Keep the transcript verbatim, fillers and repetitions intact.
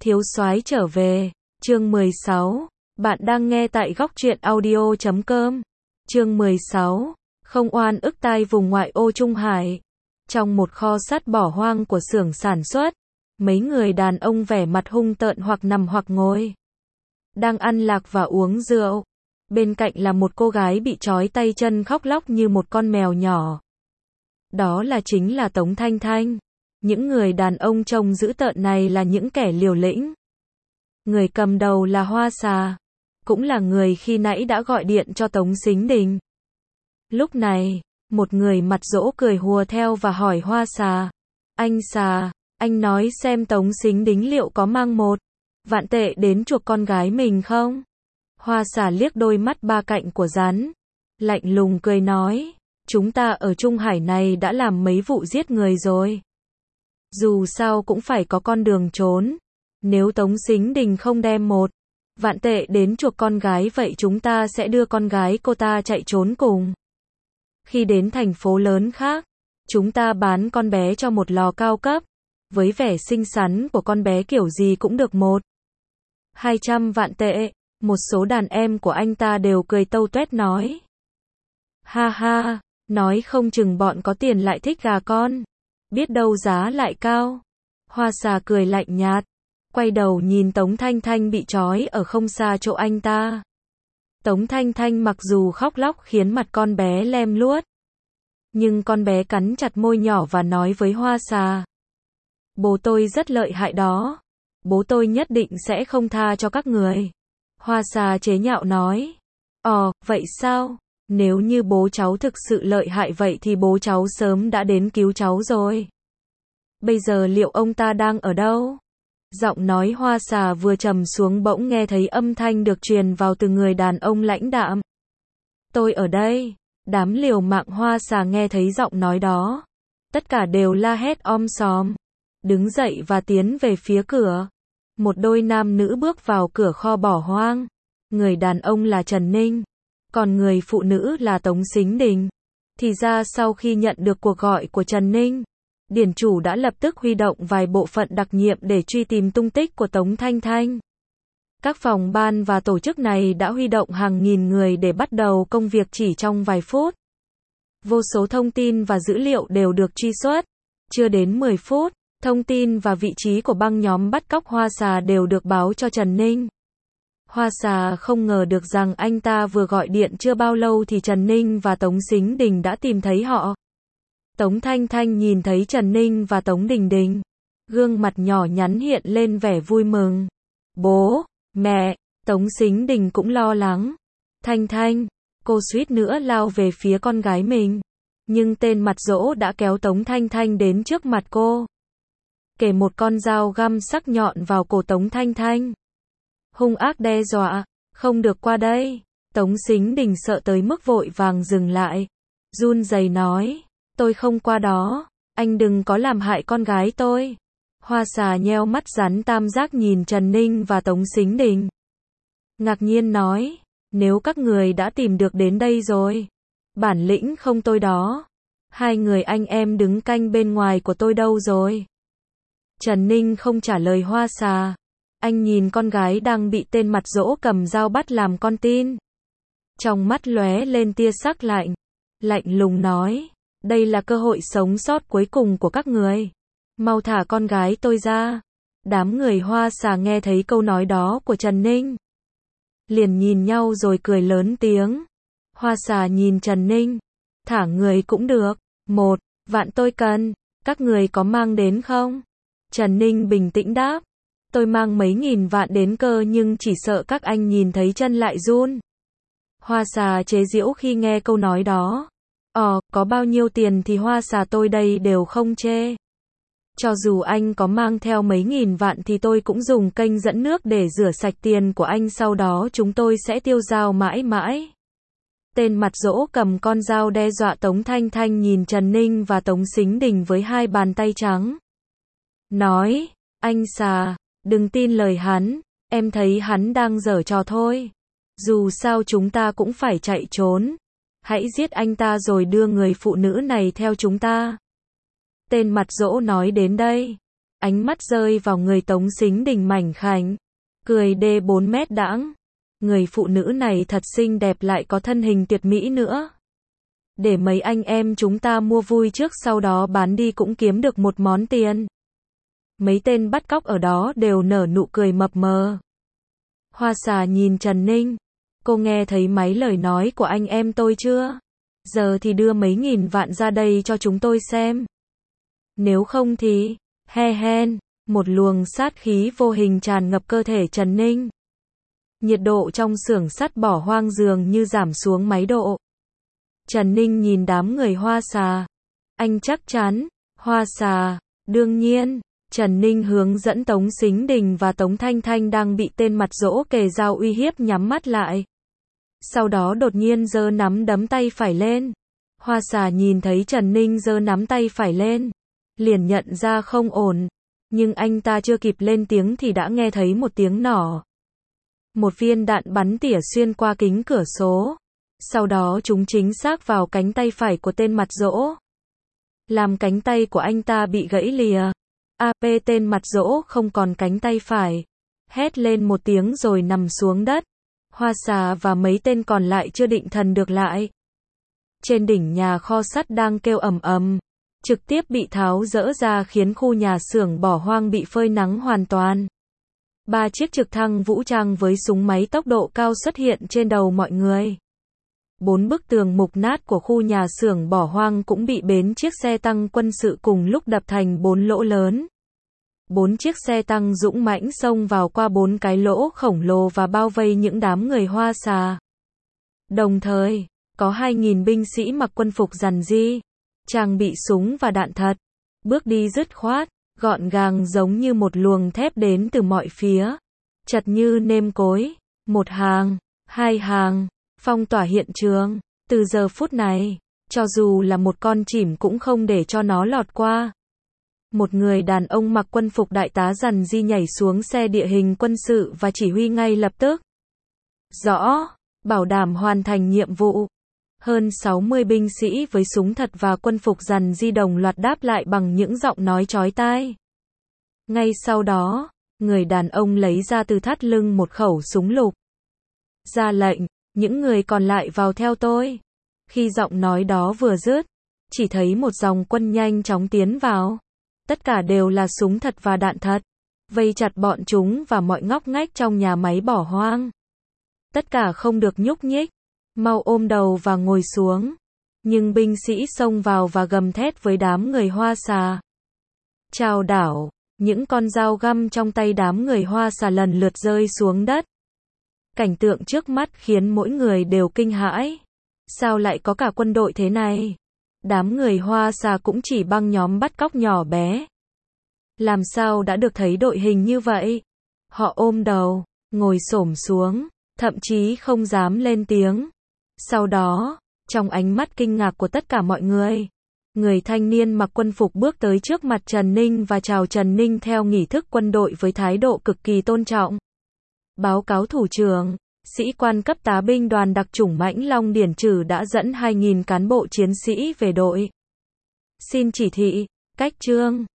Thiếu soái trở về, chương mười sáu. Bạn đang nghe tại góc truyện audio chấm com. Chương mười sáu. Không oan ức tai vùng ngoại ô Trung Hải. Trong một kho sắt bỏ hoang của xưởng sản xuất, mấy người đàn ông vẻ mặt hung tợn hoặc nằm hoặc ngồi, đang ăn lạc và uống rượu. Bên cạnh là một cô gái bị trói tay chân khóc lóc như một con mèo nhỏ. Đó là chính là Tống Thanh Thanh. Những người đàn ông trông dữ tợn này là những kẻ liều lĩnh. Người cầm đầu là Hoa Xà, cũng là người khi nãy đã gọi điện cho Tống Sính Đình. Lúc này, một người mặt dỗ cười hùa theo và hỏi Hoa Xà: "Anh Xà, anh nói xem Tống Sính Đình liệu có mang một vạn tệ đến chuộc con gái mình không?" Hoa Xà liếc đôi mắt ba cạnh của rắn, lạnh lùng cười nói: "Chúng ta ở Trung Hải này đã làm mấy vụ giết người rồi. Dù sao cũng phải có con đường trốn. Nếu Tống Sính Đình không đem một vạn tệ đến chuộc con gái vậy chúng ta sẽ đưa con gái cô ta chạy trốn cùng. Khi đến thành phố lớn khác, chúng ta bán con bé cho một lò cao cấp. Với vẻ xinh xắn của con bé kiểu gì cũng được một hai trăm vạn tệ." Một số đàn em của anh ta đều cười tâu tuét nói: "Ha ha, nói không chừng bọn có tiền lại thích gà con. Biết đâu giá lại cao." Hoa Xà cười lạnh nhạt, quay đầu nhìn Tống Thanh Thanh bị trói ở không xa chỗ anh ta. Tống Thanh Thanh mặc dù khóc lóc khiến mặt con bé lem luốt, nhưng con bé cắn chặt môi nhỏ và nói với Hoa Xà: "Bố tôi rất lợi hại đó. Bố tôi nhất định sẽ không tha cho các người." Hoa Xà chế nhạo nói: "Ồ, vậy sao? Nếu như bố cháu thực sự lợi hại vậy thì bố cháu sớm đã đến cứu cháu rồi. Bây giờ liệu ông ta đang ở đâu?" Giọng nói Hoa Xà vừa trầm xuống bỗng nghe thấy âm thanh được truyền vào từ người đàn ông lãnh đạm: "Tôi ở đây." Đám liều mạng Hoa Xà nghe thấy giọng nói đó, tất cả đều la hét om sòm, đứng dậy và tiến về phía cửa. Một đôi nam nữ bước vào cửa kho bỏ hoang. Người đàn ông là Trần Ninh, còn người phụ nữ là Tống Sính Đình. Thì ra sau khi nhận được cuộc gọi của Trần Ninh, điển chủ đã lập tức huy động vài bộ phận đặc nhiệm để truy tìm tung tích của Tống Thanh Thanh. Các phòng ban và tổ chức này đã huy động hàng nghìn người để bắt đầu công việc chỉ trong vài phút. Vô số thông tin và dữ liệu đều được truy xuất. Chưa đến mười phút, thông tin và vị trí của băng nhóm bắt cóc Hoa Xà đều được báo cho Trần Ninh. Hoa Xà không ngờ được rằng anh ta vừa gọi điện chưa bao lâu thì Trần Ninh và Tống Sính Đình đã tìm thấy họ. Tống Thanh Thanh nhìn thấy Trần Ninh và Tống Đình Đình, gương mặt nhỏ nhắn hiện lên vẻ vui mừng. "Bố, mẹ." Tống Sính Đình cũng lo lắng. "Thanh Thanh." Cô suýt nữa lao về phía con gái mình, nhưng tên mặt dỗ đã kéo Tống Thanh Thanh đến trước mặt cô, kề một con dao găm sắc nhọn vào cổ Tống Thanh Thanh, hung ác đe dọa: "Không được qua đây." Tống Sính Đình sợ tới mức vội vàng dừng lại, run rẩy nói: "Tôi không qua đó, anh đừng có làm hại con gái tôi." Hoa Xà nheo mắt rắn tam giác nhìn Trần Ninh và Tống Sính Đình, ngạc nhiên nói: "Nếu các người đã tìm được đến đây rồi, bản lĩnh không tôi đó. Hai người anh em đứng canh bên ngoài của tôi đâu rồi?" Trần Ninh không trả lời Hoa Xà. Anh nhìn con gái đang bị tên mặt dỗ cầm dao bắt làm con tin. Trong mắt lóe lên tia sắc lạnh, lạnh lùng nói: "Đây là cơ hội sống sót cuối cùng của các người. Mau thả con gái tôi ra." Đám người Hoa Xà nghe thấy câu nói đó của Trần Ninh, liền nhìn nhau rồi cười lớn tiếng. Hoa Xà nhìn Trần Ninh: "Thả người cũng được. Một vạn tôi cần. Các người có mang đến không?" Trần Ninh bình tĩnh đáp: "Tôi mang mấy nghìn vạn đến cơ nhưng chỉ sợ các anh nhìn thấy chân lại run." Hoa Xà chế giễu khi nghe câu nói đó. "Ờ, có bao nhiêu tiền thì Hoa Xà tôi đây đều không chê. Cho dù anh có mang theo mấy nghìn vạn thì tôi cũng dùng kênh dẫn nước để rửa sạch tiền của anh, sau đó chúng tôi sẽ tiêu dao mãi mãi." Tên mặt dỗ cầm con dao đe dọa Tống Thanh Thanh nhìn Trần Ninh và Tống Sính Đình với hai bàn tay trắng, nói: "Anh Xà, đừng tin lời hắn, em thấy hắn đang giở trò thôi. Dù sao chúng ta cũng phải chạy trốn. Hãy giết anh ta rồi đưa người phụ nữ này theo chúng ta." Tên mặt dỗ nói đến đây, Ánh mắt rơi vào người Tống Sính Đình mảnh khảnh, cười đê bốn mét đãng. Người phụ nữ này thật xinh đẹp lại có thân hình tuyệt mỹ nữa. Để mấy anh em chúng ta mua vui trước sau đó bán đi cũng kiếm được một món tiền. Mấy tên bắt cóc ở đó đều nở nụ cười mập mờ. Hoa Xà nhìn Trần Ninh. Cô nghe thấy mấy lời nói của anh em tôi chưa? Giờ thì đưa mấy nghìn vạn ra đây cho chúng tôi xem. Nếu không thì, he hen, một luồng sát khí vô hình tràn ngập cơ thể Trần Ninh. Nhiệt độ trong xưởng sắt bỏ hoang dường như giảm xuống mấy độ. Trần Ninh nhìn đám người Hoa Xà. Anh chắc chắn, Hoa Xà, đương nhiên. Trần Ninh hướng dẫn Tống Sính Đình và Tống Thanh Thanh đang bị tên mặt dỗ kề dao uy hiếp nhắm mắt lại. Sau đó đột nhiên giơ nắm đấm tay phải lên. Hoa Xà nhìn thấy Trần Ninh giơ nắm tay phải lên, liền nhận ra không ổn. Nhưng anh ta chưa kịp lên tiếng thì đã nghe thấy một tiếng nỏ. Một viên đạn bắn tỉa xuyên qua kính cửa sổ. Sau đó chúng chính xác vào cánh tay phải của tên mặt dỗ. Làm cánh tay của anh ta bị gãy lìa. a pê tên mặt dỗ không còn cánh tay phải. Hét lên một tiếng rồi nằm xuống đất. Hoa Xà và mấy tên còn lại chưa định thần được lại. Trên đỉnh nhà kho sắt đang kêu ầm ầm, trực tiếp bị tháo dỡ ra khiến khu nhà xưởng bỏ hoang bị phơi nắng hoàn toàn. Ba chiếc trực thăng vũ trang với súng máy tốc độ cao xuất hiện trên đầu mọi người. Bốn bức tường mục nát của khu nhà xưởng bỏ hoang cũng bị bến chiếc xe tăng quân sự cùng lúc đập thành bốn lỗ lớn. Bốn chiếc xe tăng dũng mãnh xông vào qua bốn cái lỗ khổng lồ và bao vây những đám người Hoa Xà. Đồng thời, có hai nghìn binh sĩ mặc quân phục rằn ri, trang bị súng và đạn thật, bước đi dứt khoát, gọn gàng giống như một luồng thép đến từ mọi phía, chật như nêm cối, một hàng, hai hàng, phong tỏa hiện trường. Từ giờ phút này, cho dù là một con chìm cũng không để cho nó lọt qua. Một người đàn ông mặc quân phục đại tá rằn ri nhảy xuống xe địa hình quân sự và chỉ huy ngay lập tức. Rõ, bảo đảm hoàn thành nhiệm vụ. Hơn sáu mươi binh sĩ với súng thật và quân phục rằn ri đồng loạt đáp lại bằng những giọng nói chói tai. Ngay sau đó, người đàn ông lấy ra từ thắt lưng một khẩu súng lục. Ra lệnh, những người còn lại vào theo tôi. Khi giọng nói đó vừa dứt, chỉ thấy một dòng quân nhanh chóng tiến vào. Tất cả đều là súng thật và đạn thật, vây chặt bọn chúng và mọi ngóc ngách trong nhà máy bỏ hoang. Tất cả không được nhúc nhích, mau ôm đầu và ngồi xuống. Nhưng binh sĩ xông vào và gầm thét với đám người Hoa Xà. Chao đảo, những con dao găm trong tay đám người Hoa Xà lần lượt rơi xuống đất. Cảnh tượng trước mắt khiến mỗi người đều kinh hãi. Sao lại có cả quân đội thế này? Đám người Hoa Xà cũng chỉ băng nhóm bắt cóc nhỏ bé. Làm sao đã được thấy đội hình như vậy? Họ ôm đầu, ngồi xổm xuống, thậm chí không dám lên tiếng. Sau đó, trong ánh mắt kinh ngạc của tất cả mọi người, người thanh niên mặc quân phục bước tới trước mặt Trần Ninh và chào Trần Ninh theo nghi thức quân đội với thái độ cực kỳ tôn trọng. Báo cáo thủ trưởng, sĩ quan cấp tá binh đoàn đặc chủng Mãnh Long Điển Trử đã dẫn hai nghìn cán bộ chiến sĩ về đội. Xin chỉ thị, cách trương.